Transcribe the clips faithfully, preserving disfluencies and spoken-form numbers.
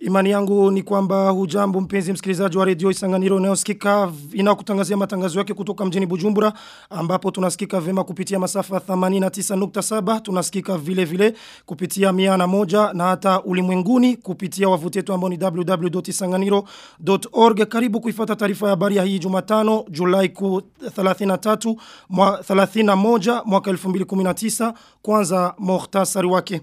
Imani yangu ni kwamba hujambo mpenzi msikilizaji wa redio Isanganiro unayosikika inakutangazia matangazo yake kutoka mjini Bujumbura ambapo tunasikika vema kupitia masafa themanini na tisa nukta saba, tunasikika vile vile kupitia mia moja na hata ulimwenguni kupitia wavuti wetu ambao ni w w w dot isanganiro dot org. Karibu kuifuata taarifa ya habari ya hii Jumatano Julai thelathini na tatu mwa thelathini na moja mwaka elfu mbili kumi na tisa. Kwanza muhtasari wake.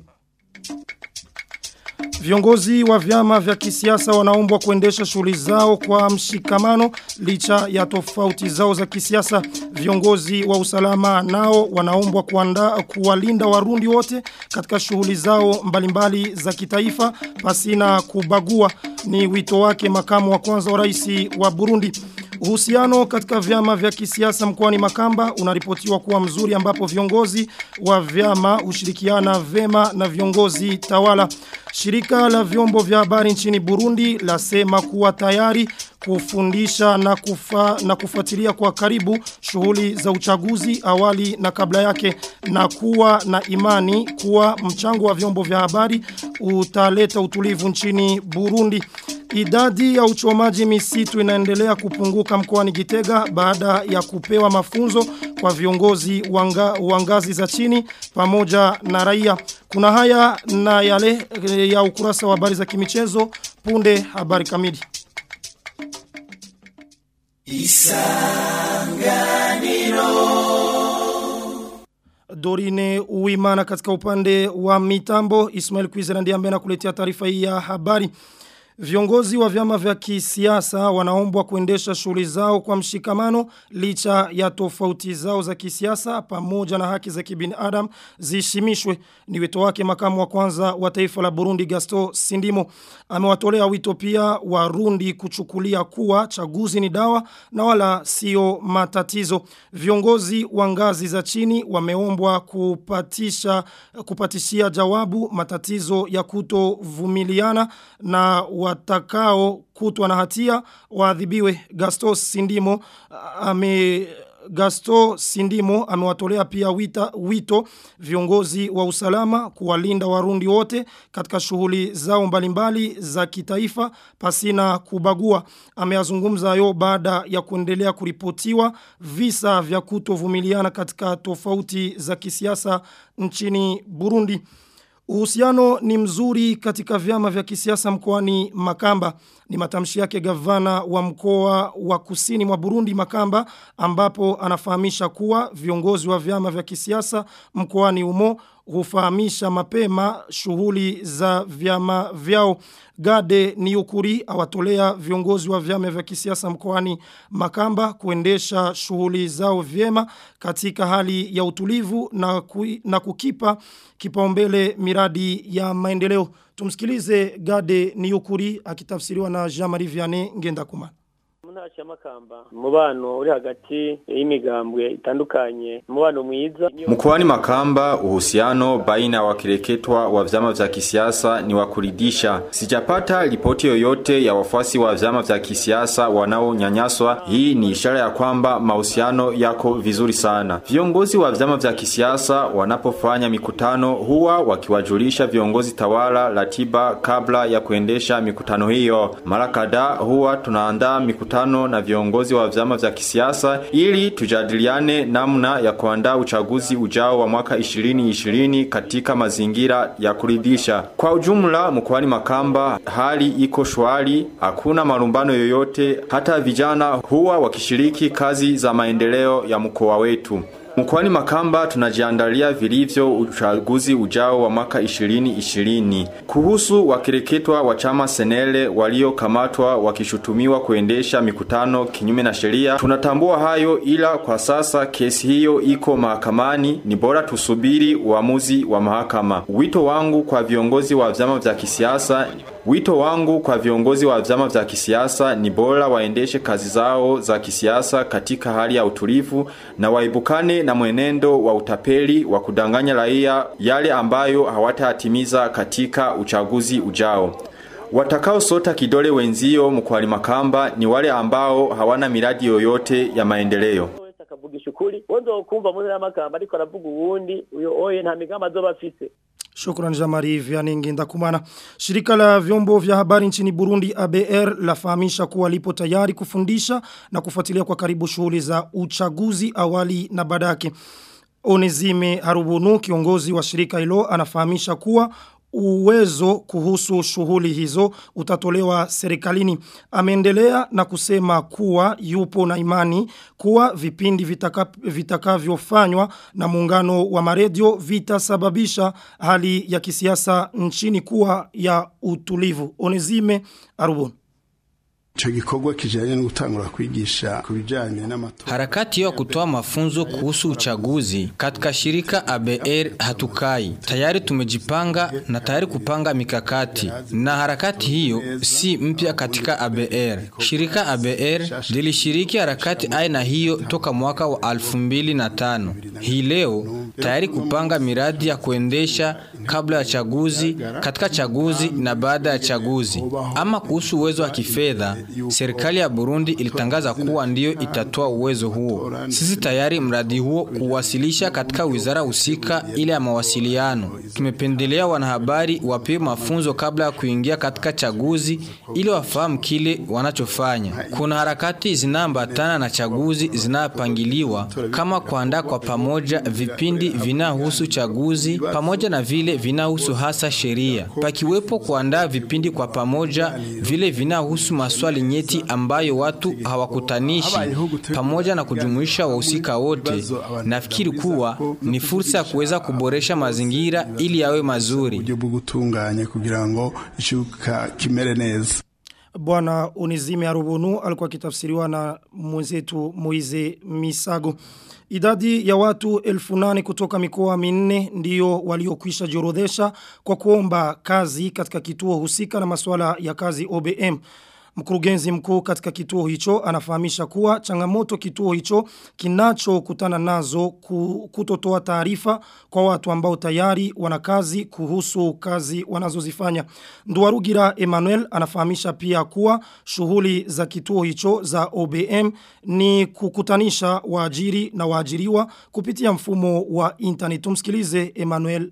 Viongozi wa vyama vya kisiasa wanaombwa kuendesha shughuli zao kwa mshikamano licha ya tofauti zao za kisiasa. Viongozi wa usalama nao wanaombwa kuandaa kuwalinda Warundi wote katika shughuli zao mbalimbali za kitaifa pasina kubagua. Ni wito wake makamu wa kwanza wa rais wa Burundi. Uhusiano katika vyama vya kisiasa mkoani Makamba unaripotiwa kuwa mzuri ambapo viongozi wa vyama ushirikiana vema na viongozi tawala. Shirika la vyombo vya habari nchini Burundi lasema kuwa tayari kufundisha na kufa, na kufuatilia kwa karibu shughuli za uchaguzi awali na kabla yake na kuwa na imani kuwa mchango wa vyombo vya habari utaleta utulivu nchini Burundi. Idadi ya uchomaji misitu inaendelea kupunguka mkoani Gitega baada ya kupewa mafunzo kwa viongozi wanga, wangazi za chini pamoja na raia. Kuna haya na yale ya ukurasa wa habari za kimichezo, punde habari kamili. Isanganiro. Dorine Uimana katika upande wa mitambo, Ismail Kwizera ndiye ambaye anakuletea taarifa hii ya habari. Viongozi wa vyama vya kisiasa wanaombwa kuendesha shughuli zao kwa mshikamano licha ya tofauti zao za kisiasa pamoja na haki za kibinadamu zishimishwe. Ni wito wake makamu wa kwanza wa taifa la Burundi Gaston Sindimo. Amewatolea wito pia Warundi kuchukulia kuwa chaguzi ni dawa na wala sio matatizo. Viongozi wa ngazi za chini wameombwa kupatisha kupatishia jawabu matatizo ya kutovumiliana na watakao kutwa na hatia waadhibiwe. Gaston Sindimo ame Gaston Sindimo amewatolea pia wita, wito viongozi wa usalama kuwalinda Warundi wote katika shughuli zao mbalimbali za kitaifa pasina kubagua. Ameazungumza hayo baada ya kuendelea kuripotiwa visa vya kutovumiliana katika tofauti za kisiasa nchini Burundi. Uhusiano ni mzuri katika vyama vya kisiasa mkoani Makamba. Ni matamshi yake gavana wa mkoa wa kusini mwa Burundi Makamba ambapo anafahamisha kuwa viongozi wa vyama vya kisiasa mkoani humo hufahamisha mapema shughuli za vyama vyao. Gade Niukuri awatolea viongozi wa vyama vya kisiasa mkoani Makamba kuendesha shughuli zao vyema katika hali ya utulivu na, kui, na kukipa kipaumbele miradi ya maendeleo. Tumsikilize Gade Niukuri akitafsiriwa na Jean-Marie Vianney Ngendakuma. Munasha Makamba mubano uri hagati y'imigambwe itandukanye mubano mwiza. Mkoani Makamba uhusiano baina wa kireketwa wa vyama vya kisiasa ni wa kuridhisha. Sijapata ripoti yoyote ya wafuasi wa vyama vya kisiasa wanaonyanyaswa. Hii ni ishara ya kwamba mahusiano yako vizuri sana. Viongozi wa vyama vya kisiasa wanapofanya mikutano huwa wakiwajulisha viongozi tawala ratiba kabla ya kuendesha mikutano hiyo. Mara kadhaa huwa tunaandaa mikutano na viongozi wa vyama vya kisiasa ili tujadiliane namna ya kuandaa uchaguzi ujao wa mwaka ishirini ishirini katika mazingira ya kuridhisha. Kwa ujumla mkoani Makamba hali iko shwari, hakuna malumbano yoyote, hata vijana huwa wakishiriki kazi za maendeleo ya mkoa wetu. Mkoani Makamba tunajiandalia vilivyo uchaguzi ujao wa mwaka ishirini ishirini. Kuhusu wakireketwa wa chama Senele waliokamatwa wakishutumiwa kuendesha mikutano kinyume na sheria, tunatambua hayo, ila kwa sasa kesi hiyo iko mahakamani, ni bora tusubiri uamuzi wa mahakama. Wito wangu kwa viongozi wa vyama vya kisiasa Wito wangu kwa viongozi wa vyama vya kisiasa ni bora waendeshe kazi zao za kisiasa katika hali ya utulivu na waibukane na mwenendo wa utapeli wa kudanganya raia yale ambayo hawataatimiza katika uchaguzi ujao. Watakao sota kidole wenzio mkoani Makamba ni wale ambao hawana miradi yoyote ya maendeleo. Akavugisha ukuri wozo kumva muri Makamba ariko aravuga uwundi uyo oye nta migamba azoba afite. Shukran Jamari Vianingi Ndakumana. Shirika la vyombo vya habari nchini Burundi A B R lafahamisha kuwa lipo tayari kufundisha na kufuatilia kwa karibu shughuli za uchaguzi awali na badake. Onezime Harubunu, kiongozi wa shirika hilo, anafahamisha kuwa uwezo kuhusu shughuli hizo utatolewa serikalini. Ameendelea na kusema kuwa yupo na imani kuwa vipindi vitaka, vitakavyofanywa na muungano wa maredio vitasababisha hali ya kisiasa nchini kuwa ya utulivu. Onezime Harubunu. Harakati ya kutoa mafunzo kuhusu uchaguzi katika shirika A B R hatukai. Tayari tumejipanga na tayari kupanga mikakati. Na harakati hiyo si mpya katika A B R. Shirika A B R lilishiriki harakati aina hiyo toka mwaka wa elfu mbili na tano. Hii leo tayari kupanga miradi ya kuendesha kabla ya chaguzi, katika chaguzi na baada ya chaguzi. Ama kuhusu uwezo wa kifedha, serikali ya Burundi ilitangaza kuwa ndio itatoa uwezo huo. Sisi tayari mradi huo kuwasilisha katika wizara husika ile ya mawasiliano. Tumependelea wanahabari wapewe mafunzo kabla ya kuingia katika chaguzi ili wafahamu kile wanachofanya. Kuna harakati zinaambatana na chaguzi zinapangiliwa kama kuandaa kwa pamoja vipindi vinahusu chaguzi pamoja na vile vinahusu hasa sheria. Pakiwepo kuandaa vipindi kwa pamoja vile vinahusu maswali nyeti ambayo watu hawakutanishi pamoja na kujumuisha wahusika wote. Nafikiri kuwa ni fursa ya kuweza kuboresha mazingira ili yawe mazuri. Bwana Onezime Harubunu alikuwa kitafsiriwa na mwenzetu Moize Misago. Idadi ya watu elfu nane kutoka mikoa minne ndiyo waliokwisha jiorodhesha kwa kuomba kazi katika kituo husika na masuala ya kazi O B M. Mkurugenzi mkuu katika kituo hicho anafahamisha kuwa changamoto kituo hicho kinachokutana nazo kutotoa taarifa kwa watu ambao tayari wana kazi kuhusu kazi wanazozifanya. Nduwarugira Emmanuel anafahamisha pia kuwa shughuli za kituo hicho za O B M ni kukutanisha waajiri na waajiriwa kupitia mfumo wa internet. Tumsikilize Emmanuel.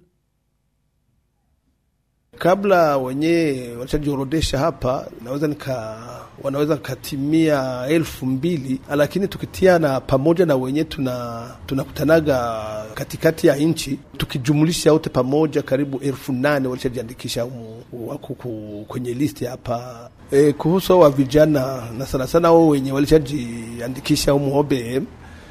Kabla wenye wachajiorodesha hapa naweza nika wanaweza katimia elfu mbili, lakini tukitiana pamoja na wenye tuna tunakutanaga katikati ya nchi tukijumulisha wote pamoja karibu elfu nane walichajiandikisha wako kwenye listi hapa. E, kuhusu wa vijana na sana sana wao wenye walichajiandikisha huko O B M,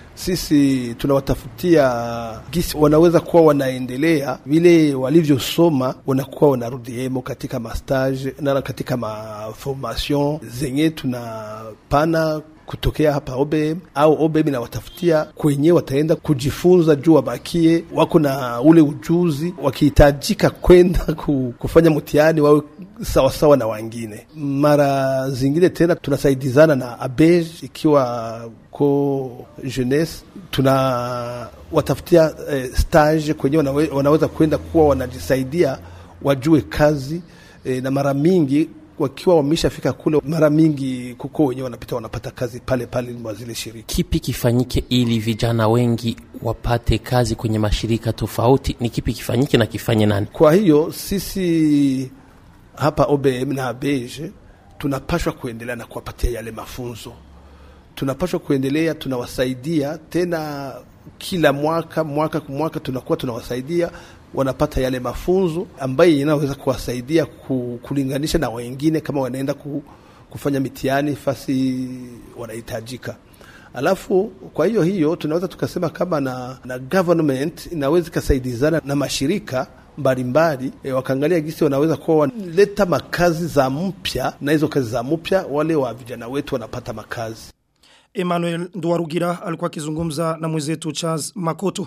sisi tunawatafutia gisi wanaweza kuwa wanaendelea vile walivyosoma, wanakuwa wanarudi emo katika mastage na katika maformation zenye tunapana kutokea hapa O B M, au O B M na watafutia kwenye wataenda kujifunza juu wabakie wako na ule ujuzi, wakihitajika kwenda kufanya mtihani wawe sawa sawa na wengine. Mara zingine tena tunasaidizana na A B E J ikiwa ko jeunesse, tuna watafutia eh, stage kwenye wanawe, wanaweza kwenda kuwa wanajisaidia wajue kazi eh, na mara mingi wakiwa wameshafika kule mara mingi kuko wenyewe wanapita wanapata kazi pale pale mwa zile shirika. Kipi kifanyike ili vijana wengi wapate kazi kwenye mashirika tofauti? Ni kipi kifanyike na kifanye nani? Kwa hiyo sisi hapa O B M na A B E J tunapaswa kuendelea na kuwapatia yale mafunzo. Tunapaswa kuendelea, tunawasaidia tena kila mwaka mwaka kwa mwaka tunakuwa tunawasaidia wanapata yale mafunzo ambayo yanaweza kuwasaidia kulinganisha na wengine kama wanaenda kufanya mitihani fasi wanahitajika. Alafu kwa hiyo hiyo tunaweza tukasema kama na, na government inaweza kusaidizana na mashirika mbalimbali e, wakaangalia gisi wanaweza kuwa wanaleta makazi za mpya, na hizo kazi za mpya wale wa vijana wetu wanapata makazi. Emmanuel Nduwarugira alikuwa akizungumza na mwenzetu Charles Makoto.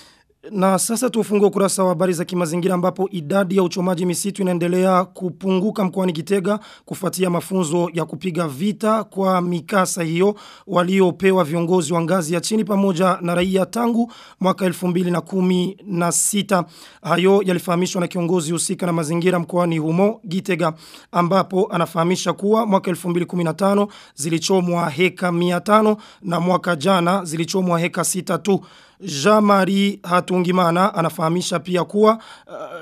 Na sasa tufungue ukurasa wa habari za kimazingira ambapo idadi ya uchomaji misitu inaendelea kupunguka mkoani Gitega kufuatia mafunzo ya kupiga vita kwa mikasa hiyo waliopewa viongozi wa ngazi ya chini pamoja na raia tangu mwaka elfu mbili na kumi na sita. Hayo yalifahamishwa na kiongozi husika na mazingira mkoani humo Gitega, ambapo anafahamisha kuwa mwaka elfu mbili kumi na tano zilichomwa heka mia tano na mwaka jana zilichomwa heka sita tu. Jean-Marie Hatungimana anafahamisha pia kuwa uh,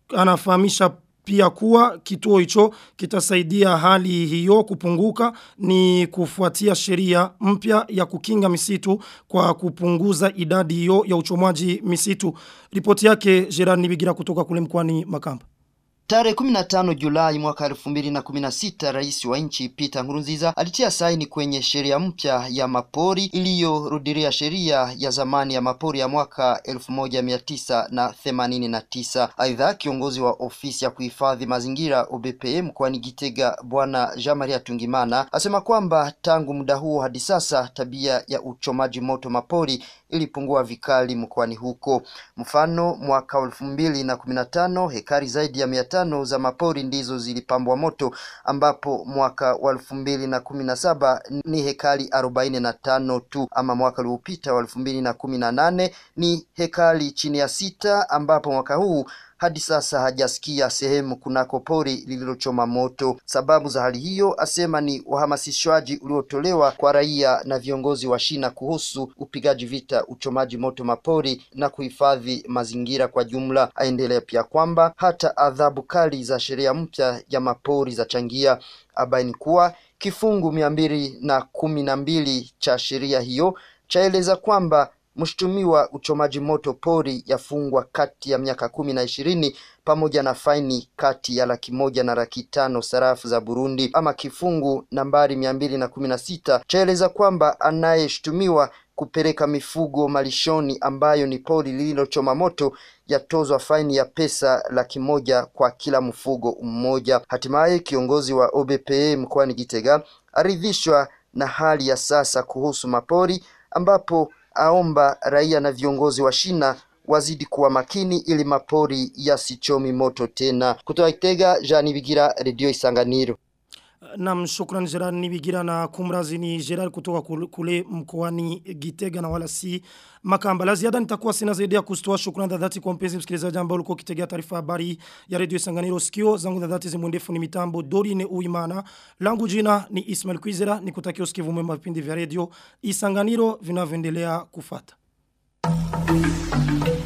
anafahamisha pia kuwa kituo hicho kitasaidia hali hiyo kupunguka ni kufuatia sheria mpya ya kukinga misitu kwa kupunguza idadi hiyo ya uchomaji misitu. Ripoti yake Gerard Nibigira kutoka kule mkoani Makamba. Tarehe kumi na tano Julai mwaka elfu mbili na kumi na sita rais wa nchi Peter Nkurunziza alitia saini kwenye sheria mpya ya mapori iliyorudilia sheria ya zamani ya mapori ya mwaka elfu moja mia tisa themanini na tisa. Aidha, kiongozi wa ofisi ya kuhifadhi mazingira O B P mkoani Gitega Bwana Jean Marie Tungimana asema kwamba tangu muda huo hadi sasa tabia ya uchomaji moto mapori ilipungua vikali mkoani huko. Mfano, mwaka elfu mbili na kumi na tano hekari zaidi ya mia tano za mapori ndizo zilipambwa moto, ambapo mwaka wa elfu mbili na kumi na saba ni hekari arobaini na tano tu, ama mwaka uliopita wa elfu mbili na kumi na nane ni hekari chini ya sita, ambapo mwaka huu hadi sasa hajasikia sehemu kunako pori lililochoma moto. Sababu za hali hiyo asema ni uhamasishwaji uliotolewa kwa raia na viongozi wa shina kuhusu upigaji vita uchomaji moto mapori na kuhifadhi mazingira kwa jumla. Aendelea pia kwamba hata adhabu kali za sheria mpya ya mapori za changia. Abaini kuwa kifungu mia mbili na kumi na mbili cha sheria hiyo chaeleza kwamba mshtumiwa uchomaji moto pori yafungwa kati ya miaka kumi na ishirini pamoja na faini kati ya laki moja na laki tano sarafu za Burundi. Ama kifungu nambari mia mbili na kumi na sita chaeleza kwamba anayeshtumiwa kupeleka mifugo malishoni ambayo ni pori lililochoma moto yatozwa faini ya pesa laki moja kwa kila mfugo mmoja. Hatimaye kiongozi wa O B P mkoani Gitega aridhishwa na hali ya sasa kuhusu mapori, ambapo aomba raia na viongozi wa shina wazidi kuwa makini ili mapori yasichomi moto tena. Kutoka Gitega, Jean Nibigira, Radio Isanganiro. Naam, shukrani Gerard Nibigira, na kumrazi ni Gerard kutoka kule mkoani Gitega na wala si Makamba. La ziada nitakuwa sina zaidi ya kustoa. Shukrani za dhati kwa mpenzi msikilizaji ambao ulikuwa ukitegea taarifa habari ya Radio Isanganiro sikio. Zangu za dhati zimundefu ni mitambo Dorine Uimana. Langu jina ni Ismail Kwizera, nikutakia usikivu mwema vipindi vya Radio Isanganiro vinavyoendelea kufuata.